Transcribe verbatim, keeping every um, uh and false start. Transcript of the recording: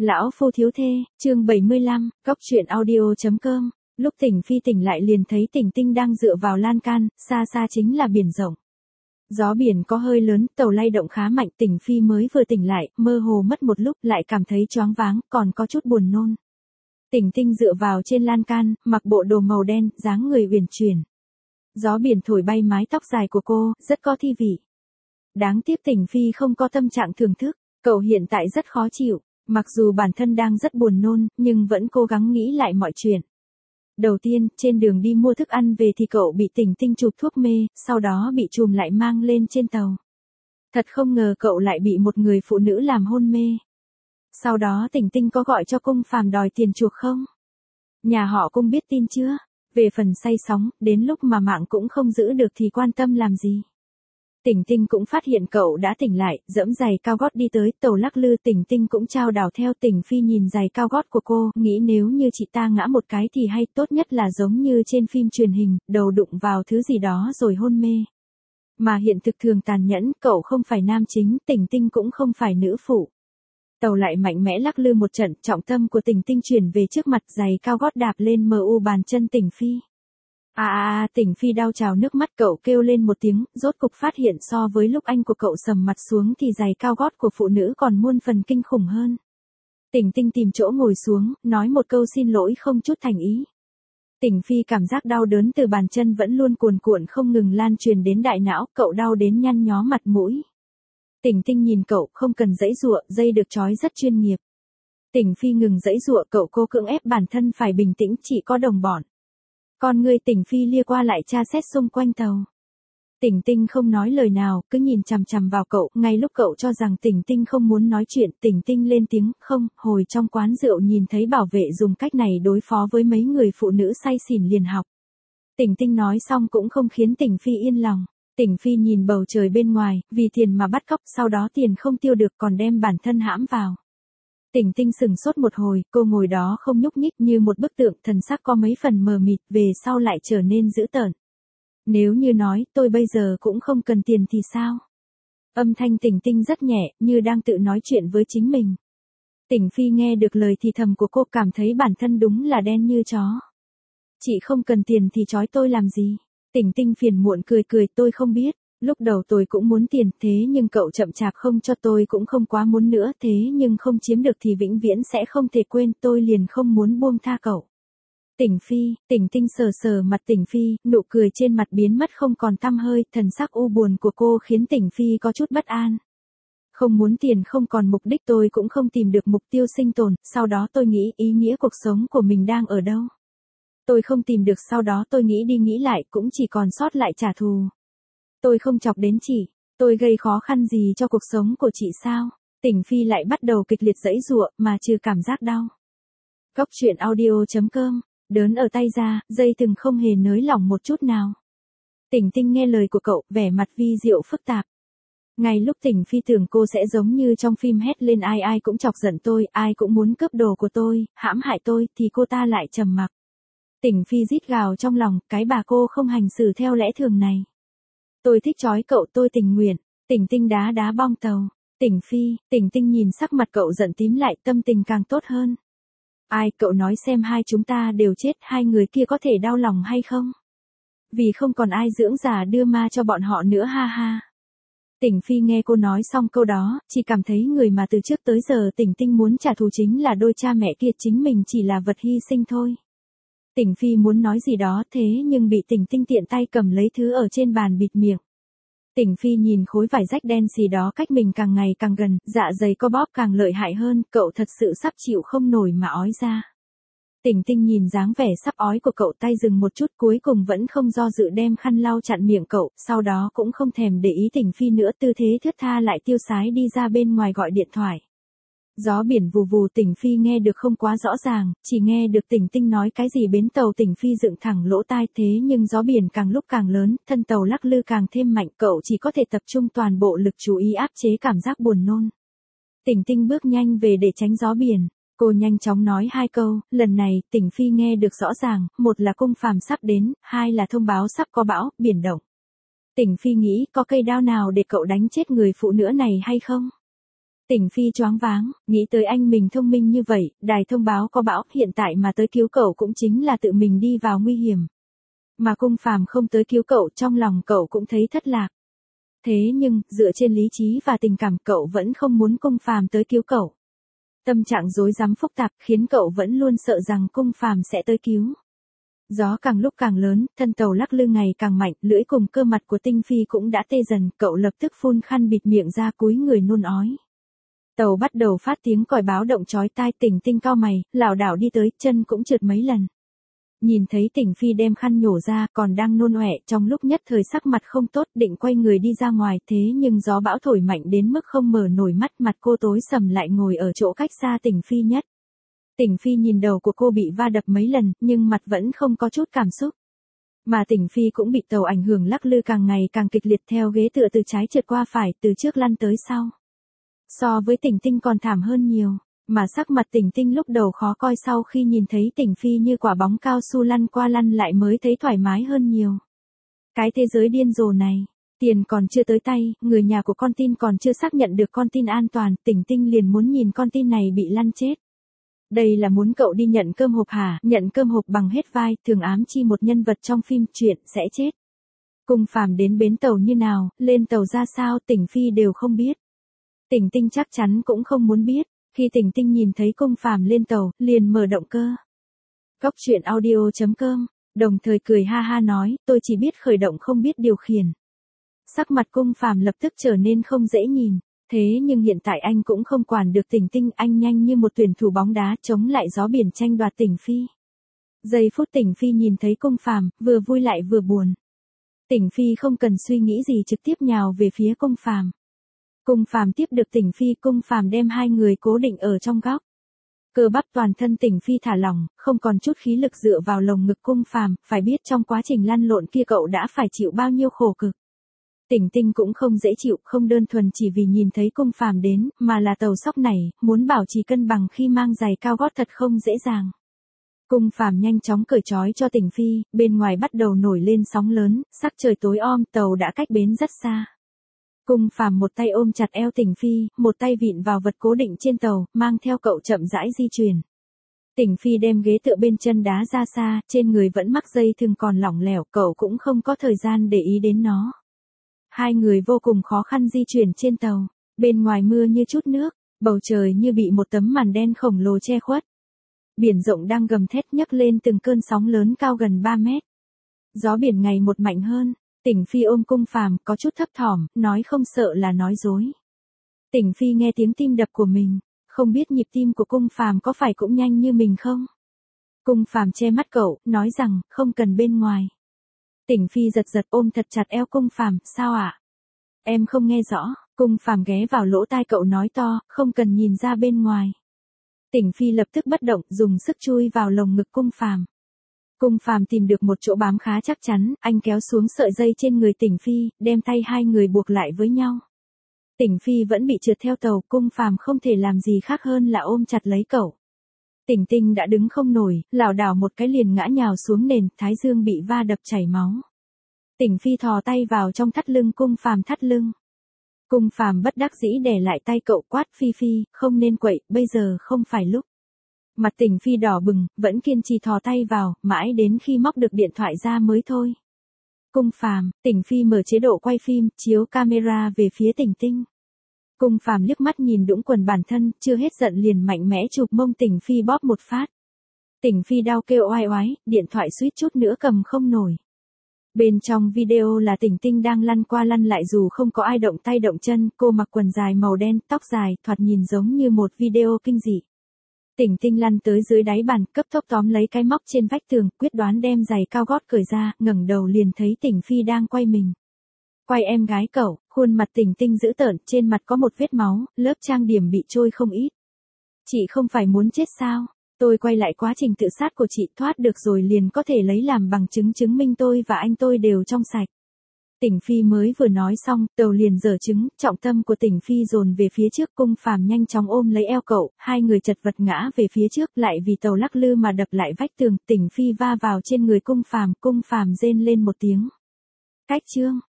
Lão phu thiếu thê, chương bảy mươi lăm, cóc truyện audio chấm com. Lúc Tỉnh Phi tỉnh lại liền thấy Tỉnh Tinh đang dựa vào lan can, xa xa chính là biển rộng. Gió biển có hơi lớn, tàu lay động khá mạnh, Tỉnh Phi mới vừa tỉnh lại, mơ hồ mất một lúc, lại cảm thấy choáng váng, còn có chút buồn nôn. Tỉnh Tinh dựa vào trên lan can, mặc bộ đồ màu đen, dáng người uyển chuyển. Gió biển thổi bay mái tóc dài của cô, rất có thi vị. Đáng tiếc Tỉnh Phi không có tâm trạng thưởng thức, cậu hiện tại rất khó chịu. Mặc dù bản thân đang rất buồn nôn, nhưng vẫn cố gắng nghĩ lại mọi chuyện. Đầu tiên, trên đường đi mua thức ăn về thì cậu bị Tỉnh Tinh chụp thuốc mê, sau đó bị chùm lại mang lên trên tàu. Thật không ngờ cậu lại bị một người phụ nữ làm hôn mê. Sau đó Tỉnh Tinh có gọi cho cung phàm đòi tiền chuộc không? Nhà họ Cung biết tin chưa? Về phần say sóng, đến lúc mà mạng cũng không giữ được thì quan tâm làm gì? Tỉnh Tinh cũng phát hiện cậu đã tỉnh lại, dẫm giày cao gót đi tới, tàu lắc lư. Tỉnh Tinh cũng chao đảo theo. Tỉnh Phi nhìn giày cao gót của cô, nghĩ nếu như chị ta ngã một cái thì hay, tốt nhất là giống như trên phim truyền hình, đầu đụng vào thứ gì đó rồi hôn mê. Mà hiện thực thường tàn nhẫn, cậu không phải nam chính, Tỉnh Tinh cũng không phải nữ phụ. Tàu lại mạnh mẽ lắc lư một trận, trọng tâm của Tỉnh Tinh chuyển về trước mặt, giày cao gót đạp lên mờ u bàn chân Tỉnh Phi. À à à, Tỉnh Phi đau trào nước mắt, cậu kêu lên một tiếng, rốt cục phát hiện so với lúc anh của cậu sầm mặt xuống thì giày cao gót của phụ nữ còn muôn phần kinh khủng hơn. Tỉnh Tinh tìm chỗ ngồi xuống, nói một câu xin lỗi không chút thành ý. Tỉnh Phi cảm giác đau đớn từ bàn chân vẫn luôn cuồn cuộn không ngừng lan truyền đến đại não, cậu đau đến nhăn nhó mặt mũi. Tỉnh Tinh nhìn cậu, không cần giãy giụa, dây được trói rất chuyên nghiệp. Tỉnh Phi ngừng giãy giụa, cậu cô cưỡng ép bản thân phải bình tĩnh, chỉ có đồng bọn. Con người Tỉnh Phi lia qua lại tra xét xung quanh tàu. Tỉnh Tinh không nói lời nào, cứ nhìn chằm chằm vào cậu, ngay lúc cậu cho rằng Tỉnh Tinh không muốn nói chuyện, Tỉnh Tinh lên tiếng, không, hồi trong quán rượu nhìn thấy bảo vệ dùng cách này đối phó với mấy người phụ nữ say xỉn liền học. Tỉnh Tinh nói xong cũng không khiến Tỉnh Phi yên lòng. Tỉnh Phi nhìn bầu trời bên ngoài, vì tiền mà bắt cóc, sau đó tiền không tiêu được còn đem bản thân hãm vào. Tỉnh Tinh sừng sốt một hồi, cô ngồi đó không nhúc nhích như một bức tượng, thần sắc có mấy phần mờ mịt, về sau lại trở nên dữ tợn. Nếu như nói, tôi bây giờ cũng không cần tiền thì sao? Âm thanh Tỉnh Tinh rất nhẹ, như đang tự nói chuyện với chính mình. Tỉnh Phi nghe được lời thì thầm của cô, cảm thấy bản thân đúng là đen như chó. Chị không cần tiền thì trói tôi làm gì? Tỉnh Tinh phiền muộn cười cười, tôi không biết. Lúc đầu tôi cũng muốn tiền, thế nhưng cậu chậm chạp không cho, tôi cũng không quá muốn nữa, thế nhưng không chiếm được thì vĩnh viễn sẽ không thể quên, tôi liền không muốn buông tha cậu. Tỉnh Phi, Tỉnh Tinh sờ sờ mặt Tỉnh Phi, nụ cười trên mặt biến mất không còn tăm hơi, thần sắc u buồn của cô khiến Tỉnh Phi có chút bất an. Không muốn tiền không còn mục đích, tôi cũng không tìm được mục tiêu sinh tồn, sau đó tôi nghĩ ý nghĩa cuộc sống của mình đang ở đâu. Tôi không tìm được, sau đó tôi nghĩ đi nghĩ lại cũng chỉ còn sót lại trả thù. Tôi không chọc đến chị, tôi gây khó khăn gì cho cuộc sống của chị sao? Tỉnh Phi lại bắt đầu kịch liệt giãy giụa, mà trừ cảm giác đau. Cóc truyện audio chấm com, đớn ở tay ra, dây thừng không hề nới lỏng một chút nào. Tỉnh Tinh nghe lời của cậu, vẻ mặt vi diệu phức tạp. Ngay lúc Tỉnh Phi tưởng cô sẽ giống như trong phim hét lên ai ai cũng chọc giận tôi, ai cũng muốn cướp đồ của tôi, hãm hại tôi, thì cô ta lại trầm mặc. Tỉnh Phi rít gào trong lòng, cái bà cô không hành xử theo lẽ thường này. Tôi thích trói cậu, tôi tình nguyện. Tỉnh Tinh đá đá bong tàu. Tỉnh Phi, Tỉnh Tinh nhìn sắc mặt cậu giận tím lại, tâm tình càng tốt hơn. Ai, cậu nói xem, hai chúng ta đều chết, hai người kia có thể đau lòng hay không? Vì không còn ai dưỡng giả đưa ma cho bọn họ nữa, ha ha. Tỉnh Phi nghe cô nói xong câu đó, chỉ cảm thấy người mà từ trước tới giờ Tỉnh Tinh muốn trả thù chính là đôi cha mẹ kia, chính mình chỉ là vật hy sinh thôi. Tỉnh Phi muốn nói gì đó, thế nhưng bị Tỉnh Tinh tiện tay cầm lấy thứ ở trên bàn bịt miệng. Tỉnh Phi nhìn khối vải rách đen xì đó cách mình càng ngày càng gần, dạ dày co bóp càng lợi hại hơn, cậu thật sự sắp chịu không nổi mà ói ra. Tỉnh Tinh nhìn dáng vẻ sắp ói của cậu, tay dừng một chút, cuối cùng vẫn không do dự đem khăn lau chặn miệng cậu, sau đó cũng không thèm để ý Tỉnh Phi nữa, tư thế thướt tha lại tiêu sái đi ra bên ngoài gọi điện thoại. Gió biển vù vù, Tỉnh Phi nghe được không quá rõ ràng, chỉ nghe được Tỉnh Tinh nói cái gì bến tàu. Tỉnh Phi dựng thẳng lỗ tai, thế nhưng gió biển càng lúc càng lớn, thân tàu lắc lư càng thêm mạnh, cậu chỉ có thể tập trung toàn bộ lực chú ý áp chế cảm giác buồn nôn. Tỉnh Tinh bước nhanh về để tránh gió biển, cô nhanh chóng nói hai câu, lần này Tỉnh Phi nghe được rõ ràng, một là cung phàm sắp đến, hai là thông báo sắp có bão, biển động. Tỉnh Phi nghĩ có cây đao nào để cậu đánh chết người phụ nữ này hay không? Tỉnh Phi choáng váng, nghĩ tới anh mình thông minh như vậy, đài thông báo có bão, hiện tại mà tới cứu cậu cũng chính là tự mình đi vào nguy hiểm. Mà Cung Phàm không tới cứu cậu, trong lòng cậu cũng thấy thất lạc. Thế nhưng, dựa trên lý trí và tình cảm, cậu vẫn không muốn Cung Phàm tới cứu cậu. Tâm trạng rối rắm phức tạp khiến cậu vẫn luôn sợ rằng Cung Phàm sẽ tới cứu. Gió càng lúc càng lớn, thân tàu lắc lư ngày càng mạnh, lưỡi cùng cơ mặt của Tinh Phi cũng đã tê dần, cậu lập tức phun khăn bịt miệng ra cúi người nôn ói. Tàu bắt đầu phát tiếng còi báo động chói tai, Tỉnh Tinh cau mày, lảo đảo đi tới, chân cũng trượt mấy lần. Nhìn thấy Tỉnh Phi đem khăn nhổ ra, còn đang nôn ọe, trong lúc nhất thời sắc mặt không tốt, định quay người đi ra ngoài, thế nhưng gió bão thổi mạnh đến mức không mở nổi mắt, mặt cô tối sầm lại ngồi ở chỗ cách xa Tỉnh Phi nhất. Tỉnh Phi nhìn đầu của cô bị va đập mấy lần, nhưng mặt vẫn không có chút cảm xúc. Mà Tỉnh Phi cũng bị tàu ảnh hưởng lắc lư càng ngày càng kịch liệt, theo ghế tựa từ trái trượt qua phải, từ trước lăn tới sau. So với Tỉnh Tinh còn thảm hơn nhiều, mà sắc mặt Tỉnh Tinh lúc đầu khó coi, sau khi nhìn thấy Tỉnh Phi như quả bóng cao su lăn qua lăn lại mới thấy thoải mái hơn nhiều. Cái thế giới điên rồ này, tiền còn chưa tới tay, người nhà của con tin còn chưa xác nhận được con tin an toàn, Tỉnh Tinh liền muốn nhìn con tin này bị lăn chết. Đây là muốn cậu đi nhận cơm hộp hả? Nhận cơm hộp bằng hết vai, thường ám chi một nhân vật trong phim truyện sẽ chết. Cung Phàm đến bến tàu như nào, lên tàu ra sao, Tỉnh Phi đều không biết. Tỉnh Tinh chắc chắn cũng không muốn biết. Khi Tỉnh Tinh nhìn thấy Cung Phàm lên tàu, liền mở động cơ. Góc truyện audio chấm com, đồng thời cười ha ha nói, tôi chỉ biết khởi động không biết điều khiển. Sắc mặt Cung Phàm lập tức trở nên không dễ nhìn. Thế nhưng hiện tại anh cũng không quản được Tỉnh Tinh, anh nhanh như một tuyển thủ bóng đá chống lại gió biển tranh đoạt Tỉnh Phi. Giây phút Tỉnh Phi nhìn thấy Cung Phàm, vừa vui lại vừa buồn. Tỉnh Phi không cần suy nghĩ gì trực tiếp nhào về phía Cung Phàm. Cung Phàm tiếp được Tỉnh Phi, Cung Phàm đem hai người cố định ở trong góc. Cơ bắp toàn thân Tỉnh Phi thả lỏng, không còn chút khí lực dựa vào lồng ngực Cung Phàm, phải biết trong quá trình lăn lộn kia cậu đã phải chịu bao nhiêu khổ cực. Tỉnh Tinh cũng không dễ chịu, không đơn thuần chỉ vì nhìn thấy Cung Phàm đến, mà là tàu sóc này, muốn bảo trì cân bằng khi mang giày cao gót thật không dễ dàng. Cung Phàm nhanh chóng cởi trói cho Tỉnh Phi, bên ngoài bắt đầu nổi lên sóng lớn, sắc trời tối om, tàu đã cách bến rất xa. Cung Phàm một tay ôm chặt eo Tỉnh Phi, một tay vịn vào vật cố định trên tàu, mang theo cậu chậm rãi di chuyển. Tỉnh Phi đem ghế tựa bên chân đá ra xa, trên người vẫn mắc dây thừng còn lỏng lẻo, cậu cũng không có thời gian để ý đến nó. Hai người vô cùng khó khăn di chuyển trên tàu, bên ngoài mưa như chút nước, bầu trời như bị một tấm màn đen khổng lồ che khuất. Biển rộng đang gầm thét nhấc lên từng cơn sóng lớn cao gần ba mét. Gió biển ngày một mạnh hơn, Tỉnh Phi ôm Cung Phàm có chút thấp thỏm, nói không sợ là nói dối. Tỉnh Phi nghe tiếng tim đập của mình, không biết nhịp tim của Cung Phàm có phải cũng nhanh như mình không? Cung Phàm che mắt cậu, nói rằng, không cần bên ngoài. Tỉnh Phi giật giật ôm thật chặt eo Cung Phàm, sao ạ? À? Em không nghe rõ, Cung Phàm ghé vào lỗ tai cậu nói to, không cần nhìn ra bên ngoài. Tỉnh Phi lập tức bất động, dùng sức chui vào lồng ngực Cung Phàm. Cung Phàm tìm được một chỗ bám khá chắc chắn, anh kéo xuống sợi dây trên người Tỉnh Phi, đem tay hai người buộc lại với nhau. Tỉnh Phi vẫn bị trượt theo tàu, Cung Phàm không thể làm gì khác hơn là ôm chặt lấy cậu. Tỉnh Tinh đã đứng không nổi, lảo đảo một cái liền ngã nhào xuống nền, thái dương bị va đập chảy máu. Tỉnh Phi thò tay vào trong thắt lưng Cung Phàm thắt lưng. Cung Phàm bất đắc dĩ đè lại tay cậu, quát, Phi Phi, không nên quậy, bây giờ không phải lúc. Mặt Tỉnh Phi đỏ bừng, vẫn kiên trì thò tay vào, mãi đến khi móc được điện thoại ra mới thôi. Cung Phàm, Tỉnh Phi mở chế độ quay phim, chiếu camera về phía Tỉnh Tinh. Cung Phàm liếc mắt nhìn đũng quần bản thân, chưa hết giận liền mạnh mẽ chụp mông Tỉnh Phi bóp một phát. Tỉnh Phi đau kêu oai oái, điện thoại suýt chút nữa cầm không nổi. Bên trong video là Tỉnh Tinh đang lăn qua lăn lại dù không có ai động tay động chân, cô mặc quần dài màu đen, tóc dài, thoạt nhìn giống như một video kinh dị. Tỉnh Tinh lăn tới dưới đáy bàn, cấp tốc tóm lấy cái móc trên vách tường, quyết đoán đem giày cao gót cởi ra, ngẩng đầu liền thấy Tỉnh Phi đang quay mình. Quay em gái cậu, khuôn mặt Tỉnh Tinh dữ tợn, trên mặt có một vết máu, lớp trang điểm bị trôi không ít. Chị không phải muốn chết sao? Tôi quay lại quá trình tự sát của chị, thoát được rồi liền có thể lấy làm bằng chứng chứng minh tôi và anh tôi đều trong sạch. Tỉnh Phi mới vừa nói xong, tàu liền dở chứng, trọng tâm của Tỉnh Phi dồn về phía trước, Cung Phàm nhanh chóng ôm lấy eo cậu, hai người chật vật ngã về phía trước, lại vì tàu lắc lư mà đập lại vách tường, Tỉnh Phi va vào trên người Cung Phàm, Cung Phàm rên lên một tiếng. Cách chương